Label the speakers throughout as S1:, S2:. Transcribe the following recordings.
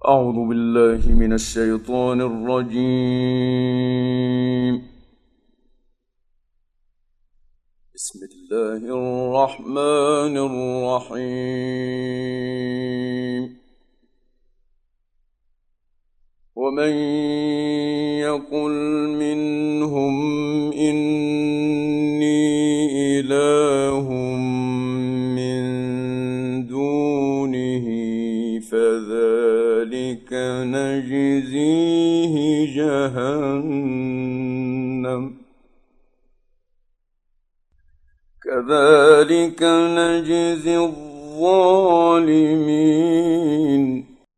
S1: أعوذ بالله من الشيطان الرجيم. بسم الله الرحمن الرحيم. ومن يقل منهم إني إله من دونه فذلك نجزيه جهنم كذلك نجزي الظالمين.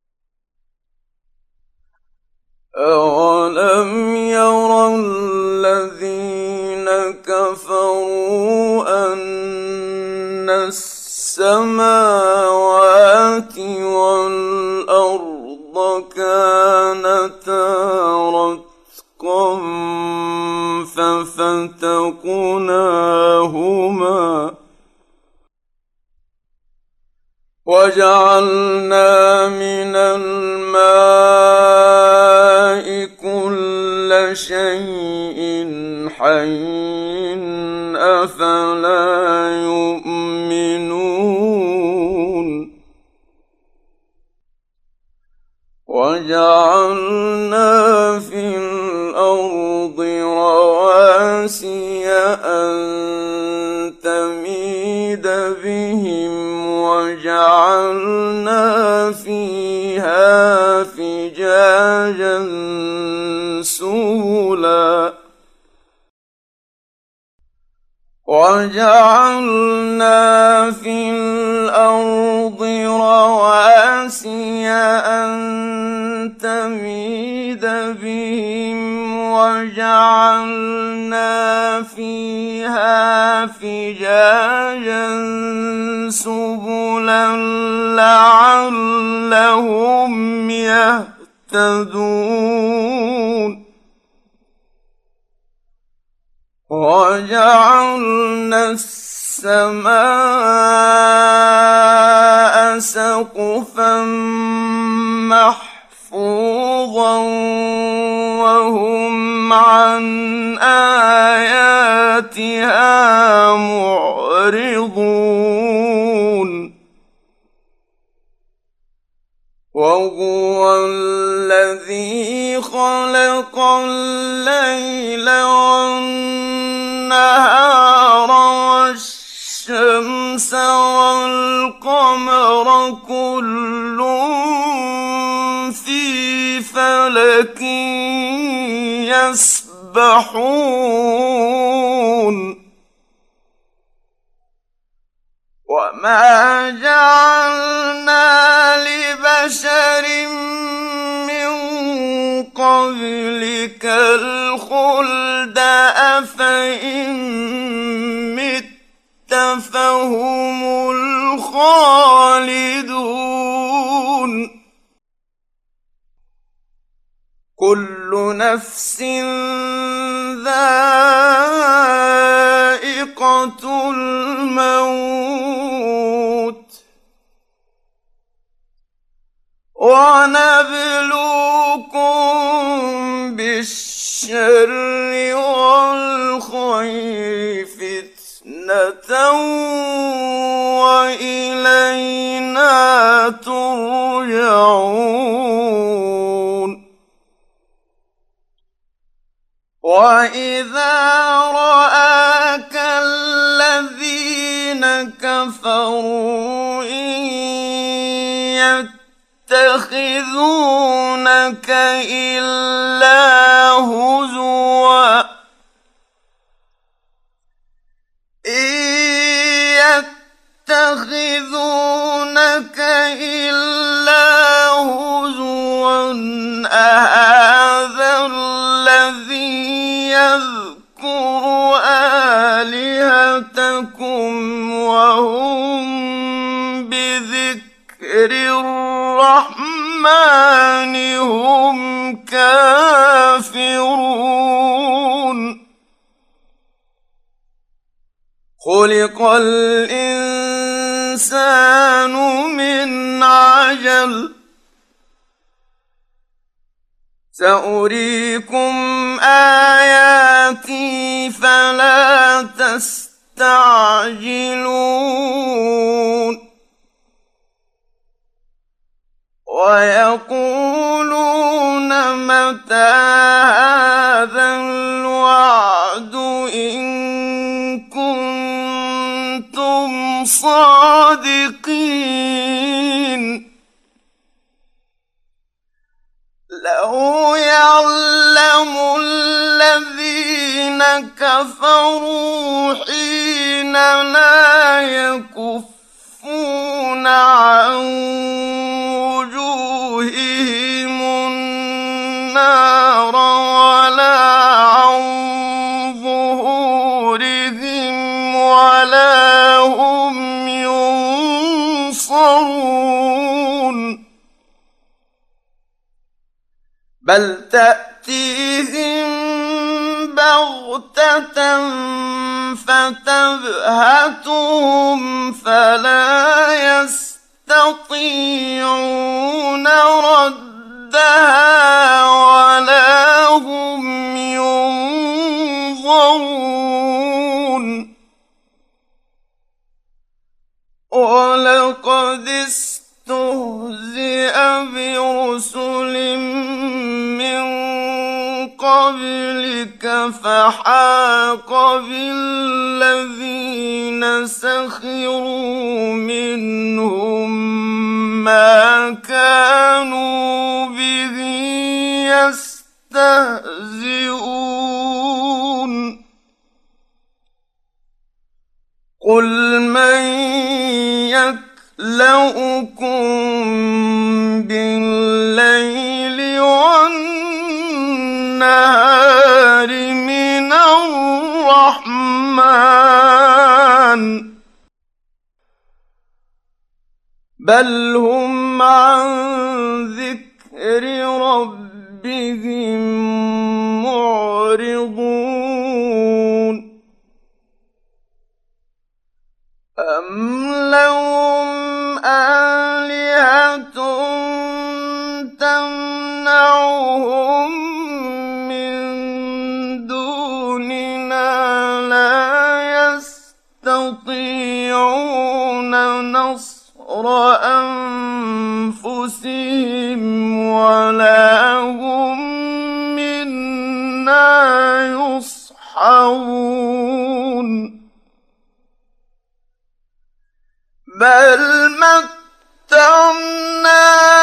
S1: أولم يرى الذين كفروا أن السماوات والأرض كانتا رتقا ففتقناهما وجعلنا من الماء كل شيء حي أفلا يؤمنون. وجعلنا في الأرض رواسي أن تميد بهم وجعلنا فيها فجاجا سبلا وجعلنا في الأرض رواسي أن تميد بهم وجعلنا فيها فجاجا سبلا لعلهم يهتدون. وجعلنا السماء سقفا محفوظا وهم عن آياتها معرضون. وهو الذي خلق الليل والنهار والشمس والقمر كل في فلك يسبحون. وما جعلنا لبشر من قبلك الخلد أفإن مت فهم الخالدون. كل نفس ذائقة الموت ونبلوكم بالشر والخير فتنة وإلينا ترجعون. وإذا رآك الذين كفروا إن يتخذونك إلا هزوا أهذا الذي يذكر آلهتكم وهم بذكر الرحمن هم كافرون. خلق الإنسان من عجل سأريكم آياتي فلا تستعجلون ويقولون متى هذا الوعد إن كنتم صادقين لو يعلم الذين كفروا حين لا يكفون عن وجوههم النار ولا عن ظهورهم ولا هم ينصرون بل تأتيهم بغتة فتبهتهم فلا يستطيعون ردها ولا هم ينظرون ولقد استهزئ برسل من قبلك فحاق بالذين سخروا منهم ما كانوا به يستهزئون قل من يكلؤكم بالليل والنهار من الرحمن بل هم عن ذكر ربهم معرضون أم لهم آلهة تمنعهم من دوننا لا يستطيعون نصر أنفسهم ولا هم منا يصحبون بل متعنا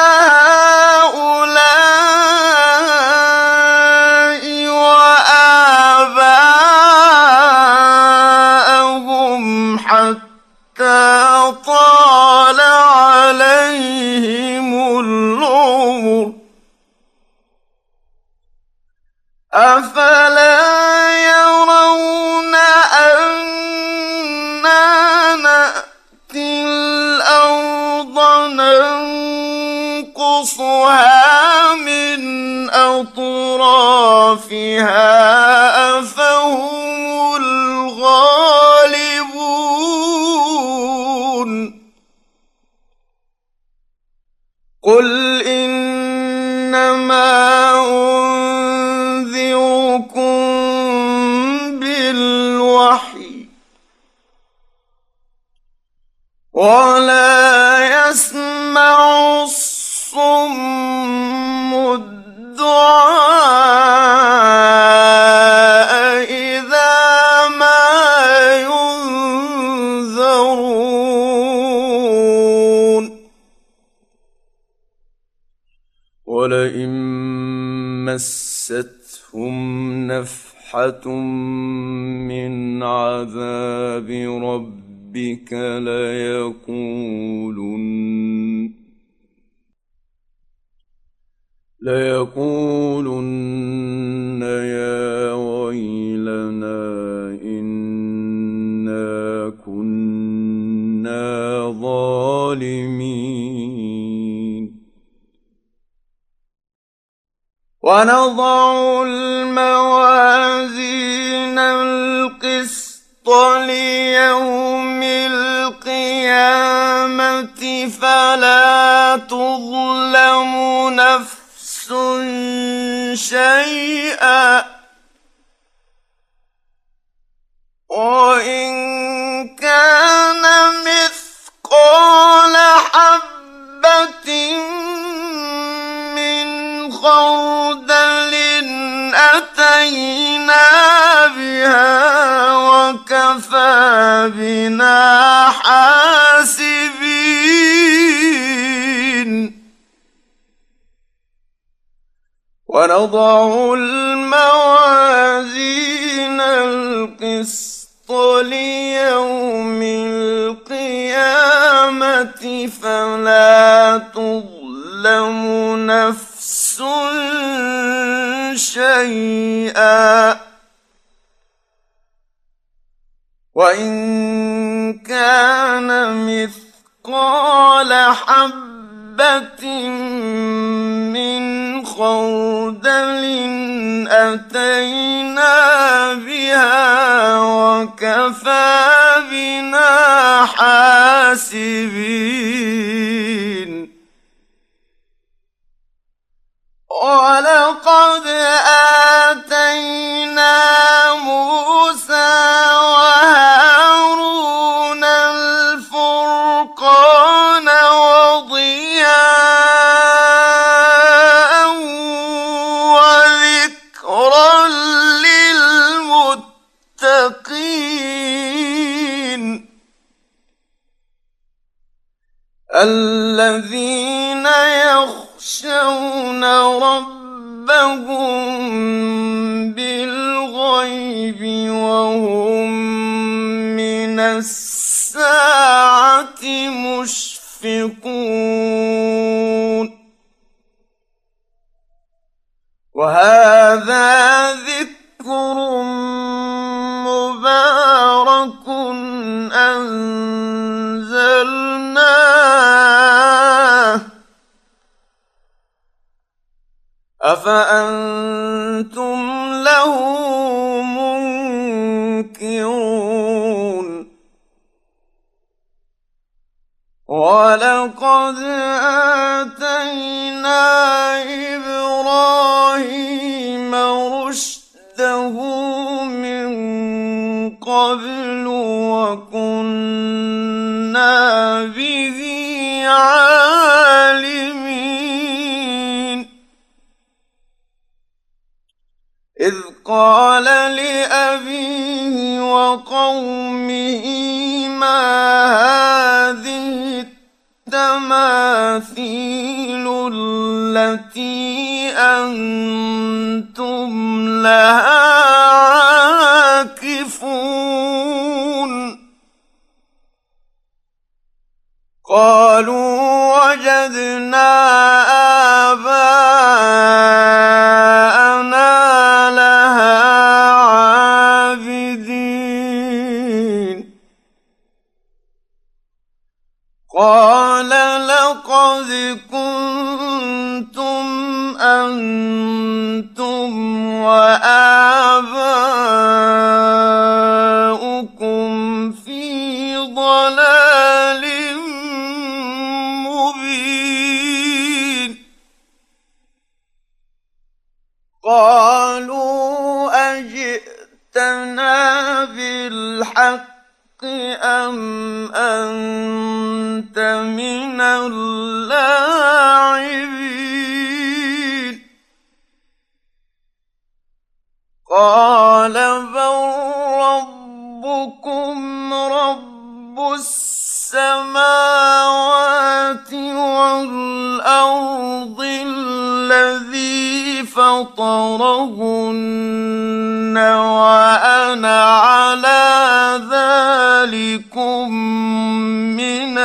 S1: هؤلاء وآباءهم حتى طال عليهم العمر أفلا يرون أنا نأتي الأرض ننقصها من أطرافها أفهم الغالبون قل إنما أنذركم بالوحي ولا يسمع الصم الدعاء إذا ما ينذرون ولئن مستهم نفحة من عذاب ربك ليقولن يا ويلنا إنا كنا ظالمين ونضع الموازين القسط ليوم القيامة فلا تظلم نفس شيئا وإن كان مثقال حبة من خردل أتينا بها وكفى بنا حاسبين ونضع الموازين القسط ليوم القيامة فلا تظلم نفس شيئا وإن كان مثقال حبة من خردل أتينا بها وكفى بنا حاسبين ولقد آتينا موسى وهارون الفرقان وضياء وذكرا للمتقين الذين يخشون ربهم بالغيب وهم من الساعة مشفقون وهذا ذكر مبارك أنزلناه أفأنتم له منكرون ولقد آتينا إبراهيم رشده من قبل وكنا به عالمين إذ قال لأبيه وقومه ما هذه التماثيل التي أنتم لها عاكفون قالوا وجدنا آباءنا لها عابدين قال لقد كنتم أنتم وآباؤكم في ضلال مبين قالوا أجئتنا بالحق أم أنت من اللاعبين قال بل ربكم رب السماوات والأرض الذي فطرهن وأنا على ذلكم من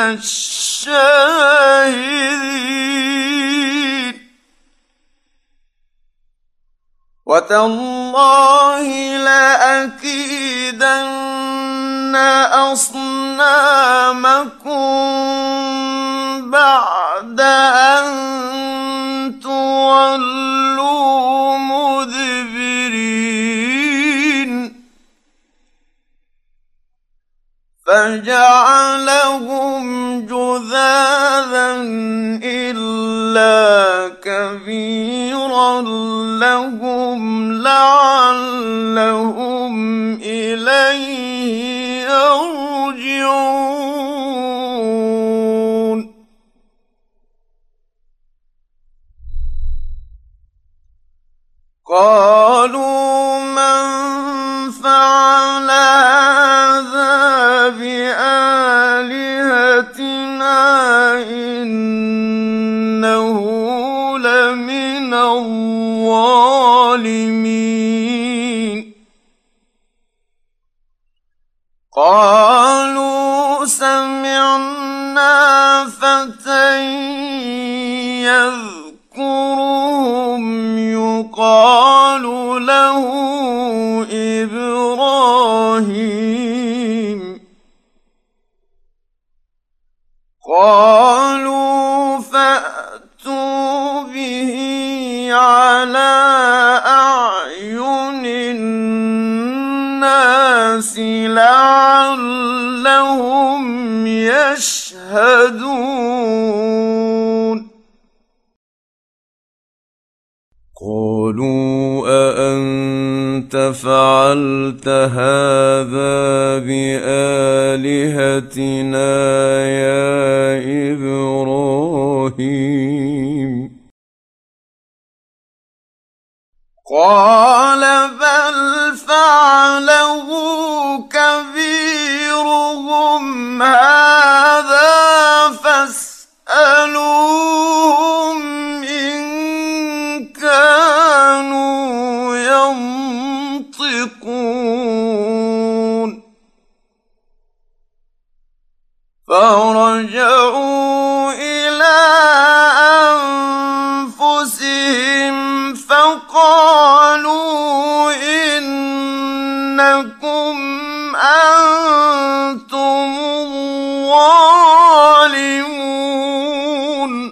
S1: الشاهدين وتالله لأكيدن أصنامكم بعد أن تولوا مدبرين فجعلهم جذاذا إلا كبيرا خيرا لهم لعلهم إليه يرجعون قالوا من فعل هذا بآلهتنا إنه لمن الظالمين قالوا سمعنا فتى يذكرهم يقال له إبراهيم قالوا فأتوا به على أعين الناس لعلهم يشهدون قالوا أأنت فعلت هذا بآلهتنا يا إبراهيم قال بل فعله كبيرهم هذا فاسألوهم إن كانوا ينطقون فرجعوا إلى أنفسهم فقالوا إنكم أنتم الظالمون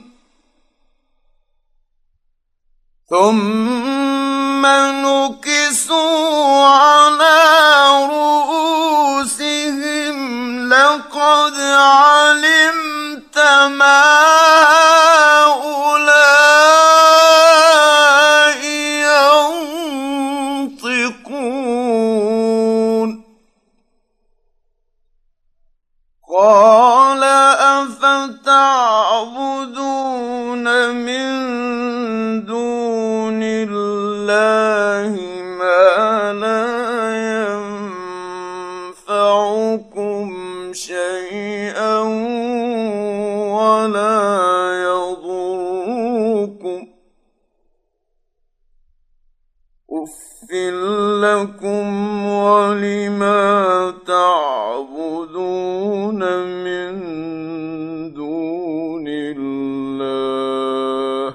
S1: ثم نكسوا على رؤوسهم لقد علمت ما هؤلاء ينطقون قال أفتعبدون من دون الله ما لا ينفعكم شيئا ولا يضركم أف لكم ولما تعبدون من دون الله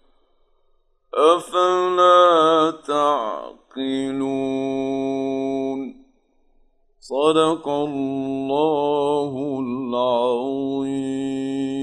S1: أفلا تعقلون صدق الله العظيم